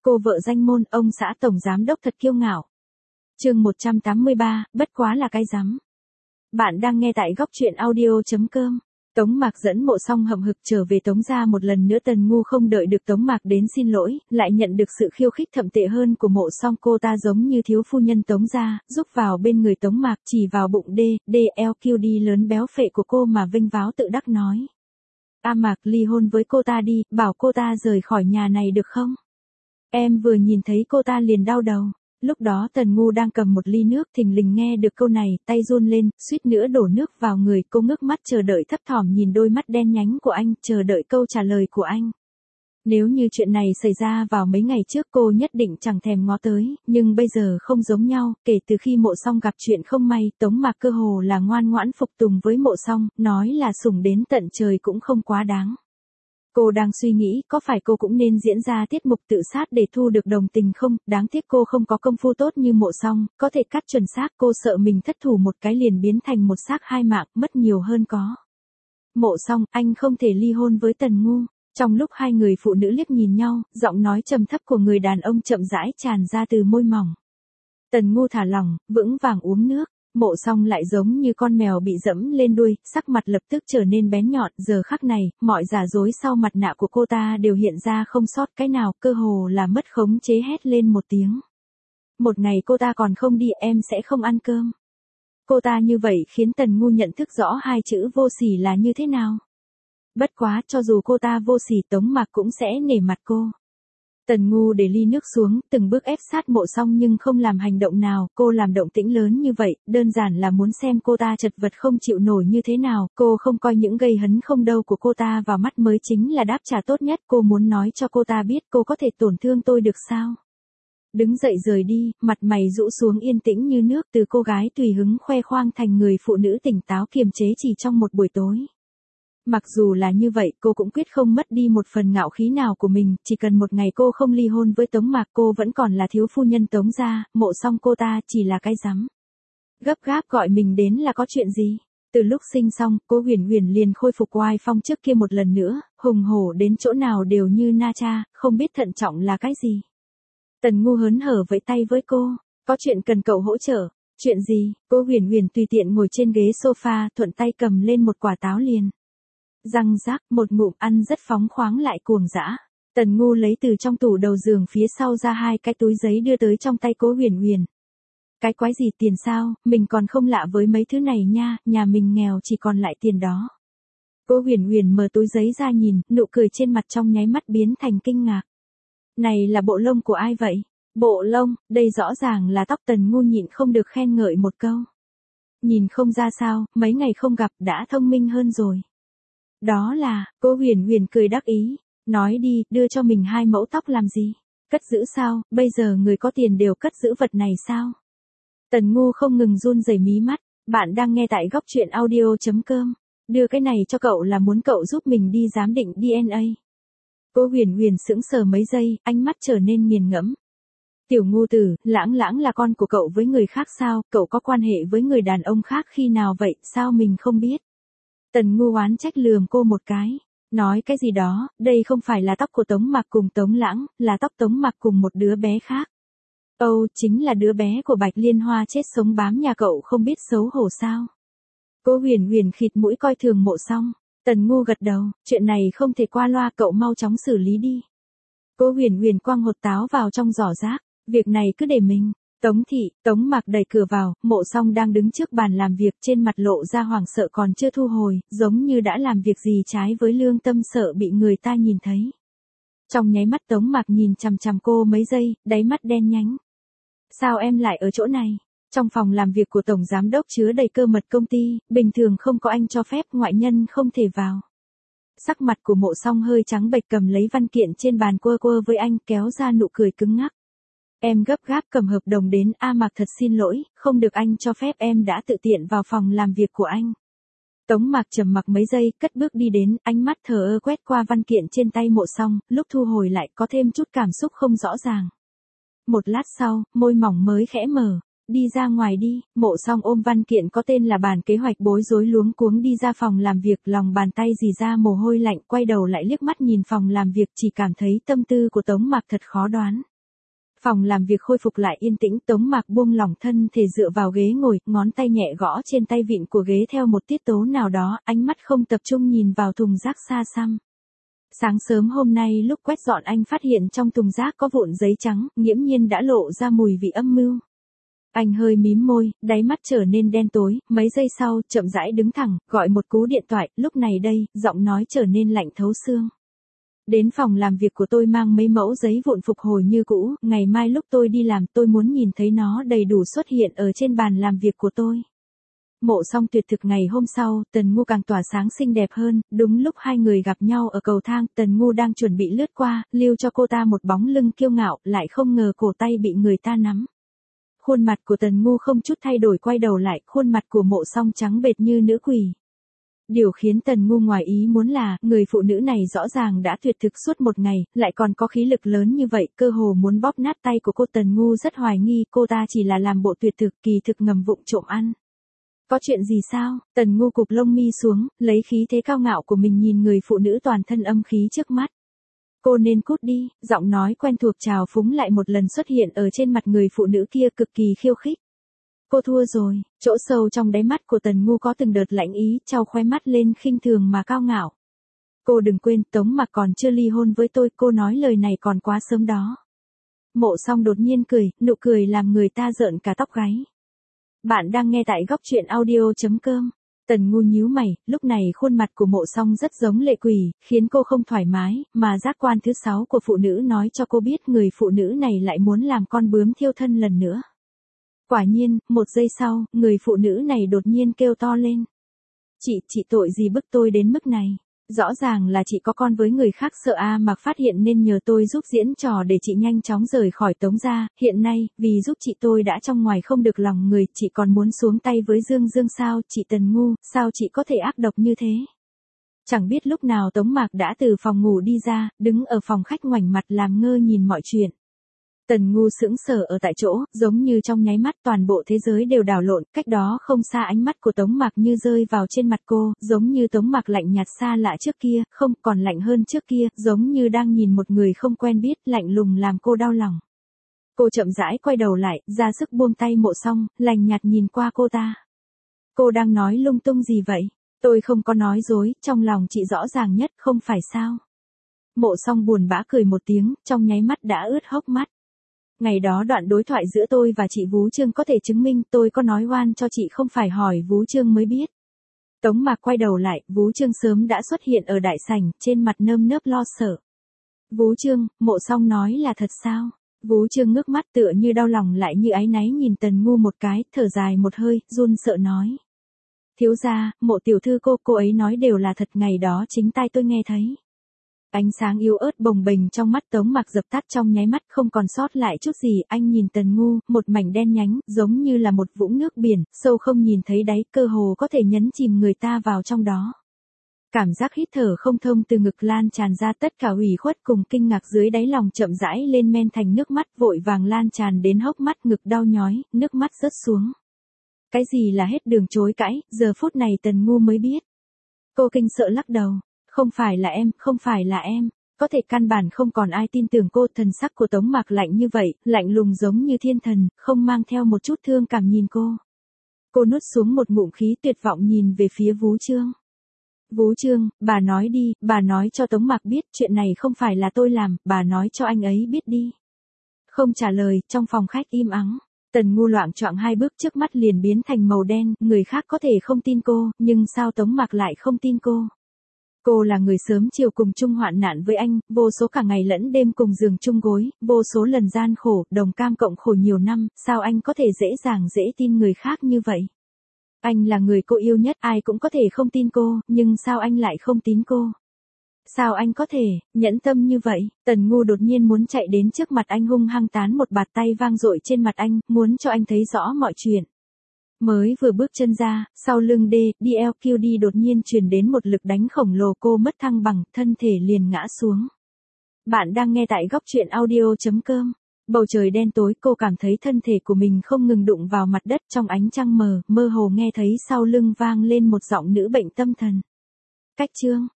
Cô vợ danh môn, ông xã tổng giám đốc thật kiêu ngạo. Chương 183, bất quá là cái rắm. Bạn đang nghe tại góc truyện audio.com. Tống Mạc dẫn Mộ Song hậm hực trở về Tống gia một lần nữa. Tần Ngu không đợi được Tống Mạc đến xin lỗi, lại nhận được sự khiêu khích thậm tệ hơn của Mộ Song. Cô ta giống như thiếu phu nhân Tống gia, giúp vào bên người Tống Mạc, chỉ vào bụng DLQD lớn béo phệ của cô mà vênh váo tự đắc nói: "A Mạc, ly hôn với cô ta đi, bảo cô ta rời khỏi nhà này được không?" Em vừa nhìn thấy cô ta liền đau đầu. Lúc đó Tần Ngu đang cầm một ly nước, thình lình nghe được câu này, tay run lên, suýt nữa đổ nước vào người. Cô ngước mắt chờ đợi thấp thỏm nhìn đôi mắt đen nhánh của anh, chờ đợi câu trả lời của anh. Nếu như chuyện này xảy ra vào mấy ngày trước cô nhất định chẳng thèm ngó tới, nhưng bây giờ không giống nhau. Kể từ khi Mộ Song gặp chuyện không may, Tống Mạc cơ hồ là ngoan ngoãn phục tùng với Mộ Song, nói là sủng đến tận trời cũng không quá đáng. Cô đang suy nghĩ có phải cô cũng nên diễn ra tiết mục tự sát để thu được đồng tình không. Đáng tiếc cô không có công phu tốt như Mộ Song, có thể cắt chuẩn xác. Cô sợ mình thất thủ một cái liền biến thành một xác hai mạng, mất nhiều hơn có. Mộ Song, anh không thể ly hôn với Tần Ngu. Trong lúc hai người phụ nữ liếc nhìn nhau, giọng nói trầm thấp của người đàn ông chậm rãi tràn ra từ môi mỏng. Tần Ngu thả lỏng, vững vàng uống nước. Mộ Song lại giống như con mèo bị dẫm lên đuôi, sắc mặt lập tức trở nên bén nhọn. Giờ khắc này, mọi giả dối sau mặt nạ của cô ta đều hiện ra không sót cái nào, cơ hồ là mất khống chế hét lên một tiếng. Một ngày cô ta còn không đi, em sẽ không ăn cơm. Cô ta như vậy khiến Tần Ngu nhận thức rõ hai chữ vô sỉ là như thế nào. Bất quá, cho dù cô ta vô sỉ, Tống Mạc cũng sẽ nể mặt cô. Tần Ngu để ly nước xuống, từng bước ép sát Mộ Song nhưng không làm hành động nào. Cô làm động tĩnh lớn như vậy, đơn giản là muốn xem cô ta chật vật không chịu nổi như thế nào. Cô không coi những gây hấn không đâu của cô ta vào mắt mới chính là đáp trả tốt nhất. Cô muốn nói cho cô ta biết cô có thể tổn thương tôi được sao. Đứng dậy rời đi, mặt mày rũ xuống yên tĩnh như nước. Từ cô gái tùy hứng khoe khoang thành người phụ nữ tỉnh táo kiềm chế chỉ trong một buổi tối. Mặc dù là như vậy, cô cũng quyết không mất đi một phần ngạo khí nào của mình. Chỉ cần một ngày cô không ly hôn với Tống Mạc, cô vẫn còn là thiếu phu nhân Tống gia. Mộ Song cô ta chỉ là cái rắm. Gấp gáp gọi mình đến là có chuyện gì? Từ lúc sinh xong, cô Huyền Huyền liền khôi phục oai phong trước kia một lần nữa, hùng hổ đến chỗ nào đều như na cha, không biết thận trọng là cái gì. Tần Ngu hớn hở vẫy tay với cô, có chuyện cần cậu hỗ trợ. Chuyện gì? Cô Huyền Huyền tùy tiện ngồi trên ghế sofa, thuận tay cầm lên một quả táo liền. Răng rác, một ngụm ăn rất phóng khoáng lại cuồng dã. Tần Ngu lấy từ trong tủ đầu giường phía sau ra hai cái túi giấy đưa tới trong tay cố Huyền Huyền. Cái quái gì, tiền sao, mình còn không lạ với mấy thứ này nha, nhà mình nghèo chỉ còn lại tiền đó. Cố Huyền Huyền mở túi giấy ra nhìn, nụ cười trên mặt trong nháy mắt biến thành kinh ngạc. Này là bộ lông của ai vậy? Bộ lông, đây rõ ràng là tóc. Tần Ngu nhịn không được khen ngợi một câu. Nhìn không ra sao, mấy ngày không gặp đã thông minh hơn rồi. Đó là, cô Huyền Huyền cười đắc ý, nói đi, đưa cho mình hai mẫu tóc làm gì? Cất giữ sao, bây giờ người có tiền đều cất giữ vật này sao? Tần Ngu không ngừng run rẩy mí mắt. Bạn đang nghe tại góc truyện audio.com. Đưa cái này cho cậu là muốn cậu giúp mình đi giám định DNA. Cô Huyền Huyền sững sờ mấy giây, ánh mắt trở nên nghiền ngẫm. Tiểu Ngu tử, Lãng Lãng là con của cậu với người khác sao? Cậu có quan hệ với người đàn ông khác khi nào vậy, sao mình không biết? Tần Ngu oán trách lườm cô một cái. Nói cái gì đó, đây không phải là tóc của Tống Mạc cùng Tống Lãng, là tóc Tống Mạc cùng một đứa bé khác. Âu, chính là đứa bé của Bạch Liên Hoa chết sống bám nhà cậu, không biết xấu hổ sao? Cô Huyền Huyền khịt mũi coi thường Mộ Song. Tần Ngu gật đầu, chuyện này không thể qua loa, cậu mau chóng xử lý đi. Cô Huyền Huyền quăng hột táo vào trong giỏ rác, việc này cứ để mình. Tống thị, Tống Mạc đẩy cửa vào, Mộ Song đang đứng trước bàn làm việc, trên mặt lộ ra hoảng sợ còn chưa thu hồi, giống như đã làm việc gì trái với lương tâm, sợ bị người ta nhìn thấy. Trong nháy mắt Tống Mạc nhìn chằm chằm cô mấy giây, đáy mắt đen nhánh. Sao em lại ở chỗ này? Trong phòng làm việc của Tổng Giám đốc chứa đầy cơ mật công ty, bình thường không có anh cho phép, ngoại nhân không thể vào. Sắc mặt của Mộ Song hơi trắng bệch, cầm lấy văn kiện trên bàn quơ quơ với anh, kéo ra nụ cười cứng ngắc. Em gấp gáp cầm hợp đồng đến. A Mạc thật xin lỗi, không được anh cho phép, em đã tự tiện vào phòng làm việc của anh. Tống Mạc trầm mặc mấy giây, cất bước đi đến, ánh mắt thờ ơ quét qua văn kiện trên tay Mộ Song, lúc thu hồi lại có thêm chút cảm xúc không rõ ràng. Một lát sau, môi mỏng mới khẽ mở. Đi ra ngoài đi. Mộ Song ôm văn kiện có tên là bản kế hoạch, bối rối luống cuống đi ra phòng làm việc, lòng bàn tay rỉ ra mồ hôi lạnh, quay đầu lại liếc mắt nhìn phòng làm việc, chỉ cảm thấy tâm tư của Tống Mạc thật khó đoán. Phòng làm việc khôi phục lại yên tĩnh, Tống Mạc buông lỏng thân thể dựa vào ghế ngồi, ngón tay nhẹ gõ trên tay vịn của ghế theo một tiết tấu nào đó, ánh mắt không tập trung nhìn vào thùng rác xa xăm. Sáng sớm hôm nay lúc quét dọn anh phát hiện trong thùng rác có vụn giấy trắng, nghiễm nhiên đã lộ ra mùi vị âm mưu. Anh hơi mím môi, đáy mắt trở nên đen tối, mấy giây sau, chậm rãi đứng thẳng, gọi một cú điện thoại, lúc này đây, giọng nói trở nên lạnh thấu xương. Đến phòng làm việc của tôi mang mấy mẫu giấy vụn phục hồi như cũ, ngày mai lúc tôi đi làm tôi muốn nhìn thấy nó đầy đủ xuất hiện ở trên bàn làm việc của tôi. Mộ Song tuyệt thực ngày hôm sau, Tần Ngu càng tỏa sáng xinh đẹp hơn, đúng lúc hai người gặp nhau ở cầu thang, Tần Ngu đang chuẩn bị lướt qua, lưu cho cô ta một bóng lưng kiêu ngạo, lại không ngờ cổ tay bị người ta nắm. Khuôn mặt của Tần Ngu không chút thay đổi quay đầu lại, khuôn mặt của Mộ Song trắng bệch như nữ quỷ. Điều khiến Tần Ngu ngoài ý muốn là, người phụ nữ này rõ ràng đã tuyệt thực suốt một ngày, lại còn có khí lực lớn như vậy, cơ hồ muốn bóp nát tay của cô. Tần Ngu rất hoài nghi, cô ta chỉ là làm bộ tuyệt thực, kỳ thực ngầm vụng trộm ăn. Có chuyện gì sao? Tần Ngu cụp lông mi xuống, lấy khí thế cao ngạo của mình nhìn người phụ nữ toàn thân âm khí trước mắt. Cô nên cút đi, giọng nói quen thuộc trào phúng lại một lần xuất hiện ở trên mặt người phụ nữ kia cực kỳ khiêu khích. Cô thua rồi, chỗ sâu trong đáy mắt của Tần Ngu có từng đợt lãnh ý, trao khóe mắt lên khinh thường mà cao ngạo. Cô đừng quên, Tống Mạc còn chưa ly hôn với tôi, cô nói lời này còn quá sớm đó. Mộ Song đột nhiên cười, nụ cười làm người ta rợn cả tóc gáy. Bạn đang nghe tại góc truyện audio.com. Tần Ngu nhíu mày, lúc này khuôn mặt của Mộ Song rất giống lệ quỷ, khiến cô không thoải mái, mà giác quan thứ 6 của phụ nữ nói cho cô biết người phụ nữ này lại muốn làm con bướm thiêu thân lần nữa. Quả nhiên, một giây sau, người phụ nữ này đột nhiên kêu to lên. Chị tội gì bức tôi đến mức này? Rõ ràng là chị có con với người khác, sợ Mạc phát hiện nên nhờ tôi giúp diễn trò để chị nhanh chóng rời khỏi Tống gia. Hiện nay, vì giúp chị tôi đã trong ngoài không được lòng người, chị còn muốn xuống tay với Dương Dương sao? Chị Tần Ngu, sao chị có thể ác độc như thế? Chẳng biết lúc nào Tống Mạc đã từ phòng ngủ đi ra, đứng ở phòng khách ngoảnh mặt làm ngơ nhìn mọi chuyện. Tần Ngu sững sờ ở tại chỗ, giống như trong nháy mắt toàn bộ thế giới đều đảo lộn, cách đó không xa ánh mắt của Tống Mạc như rơi vào trên mặt cô, giống như Tống Mạc lạnh nhạt xa lạ trước kia, không còn lạnh hơn trước kia, giống như đang nhìn một người không quen biết, lạnh lùng làm cô đau lòng. Cô chậm rãi quay đầu lại, ra sức buông tay Mộ Song, lạnh nhạt nhìn qua cô ta. Cô đang nói lung tung gì vậy? Tôi không có nói dối, trong lòng chị rõ ràng nhất, không phải sao? Mộ Song buồn bã cười một tiếng, trong nháy mắt đã ướt hốc mắt. Ngày đó đoạn đối thoại giữa tôi và chị Vú Trương có thể chứng minh tôi có nói oan cho chị, không phải hỏi Vú Trương mới biết. Tống Mạc quay đầu lại, Vú Trương sớm đã xuất hiện ở đại sảnh, trên mặt nơm nớp lo sợ. Vú Trương, Mộ Song nói là thật sao? Vú Trương ngước mắt tựa như đau lòng lại như áy náy nhìn Tần Ngu một cái, thở dài một hơi, run sợ nói. Thiếu gia, Mộ tiểu thư cô ấy nói đều là thật, ngày đó chính tai tôi nghe thấy. Ánh sáng yếu ớt bồng bềnh trong mắt Tống Mạc dập tắt trong nháy mắt, không còn sót lại chút gì. Anh nhìn Tần Ngu, một mảnh đen nhánh, giống như là một vũng nước biển, sâu không nhìn thấy đáy, cơ hồ có thể nhấn chìm người ta vào trong đó. Cảm giác hít thở không thông từ ngực lan tràn ra, tất cả ủy khuất cùng kinh ngạc dưới đáy lòng chậm rãi lên men thành nước mắt, vội vàng lan tràn đến hốc mắt, ngực đau nhói, nước mắt rớt xuống. Cái gì là hết đường chối cãi, giờ phút này Tần Ngu mới biết. Cô kinh sợ lắc đầu. Không phải là em, không phải là em. Có thể căn bản không còn ai tin tưởng cô. Thần sắc của Tống Mạc lạnh như vậy, lạnh lùng giống như thiên thần, không mang theo một chút thương cảm nhìn cô. Cô nuốt xuống một ngụm khí, tuyệt vọng nhìn về phía Vú Trương. Vú Trương, bà nói đi, bà nói cho Tống Mạc biết chuyện này không phải là tôi làm, bà nói cho anh ấy biết đi. Không trả lời, trong phòng khách im ắng. Tần Ngu loạng choạng hai bước, trước mắt liền biến thành màu đen, người khác có thể không tin cô, nhưng sao Tống Mạc lại không tin cô? Cô là người sớm chiều cùng chung hoạn nạn với anh, vô số cả ngày lẫn đêm cùng giường chung gối, vô số lần gian khổ, đồng cam cộng khổ nhiều năm, sao anh có thể dễ tin người khác như vậy? Anh là người cô yêu nhất, ai cũng có thể không tin cô, nhưng sao anh lại không tin cô? Sao anh có thể nhẫn tâm như vậy? Tần Ngu đột nhiên muốn chạy đến trước mặt anh, hung hăng tán một bạt tay vang dội trên mặt anh, muốn cho anh thấy rõ mọi chuyện. Mới vừa bước chân ra, sau lưng DLQD đột nhiên truyền đến một lực đánh khổng lồ, cô mất thăng bằng, thân thể liền ngã xuống. Bạn đang nghe tại góc truyện audio.com. Bầu trời đen tối, cô cảm thấy thân thể của mình không ngừng đụng vào mặt đất, trong ánh trăng mờ, mơ hồ nghe thấy sau lưng vang lên một giọng nữ bệnh tâm thần. Cách Trương,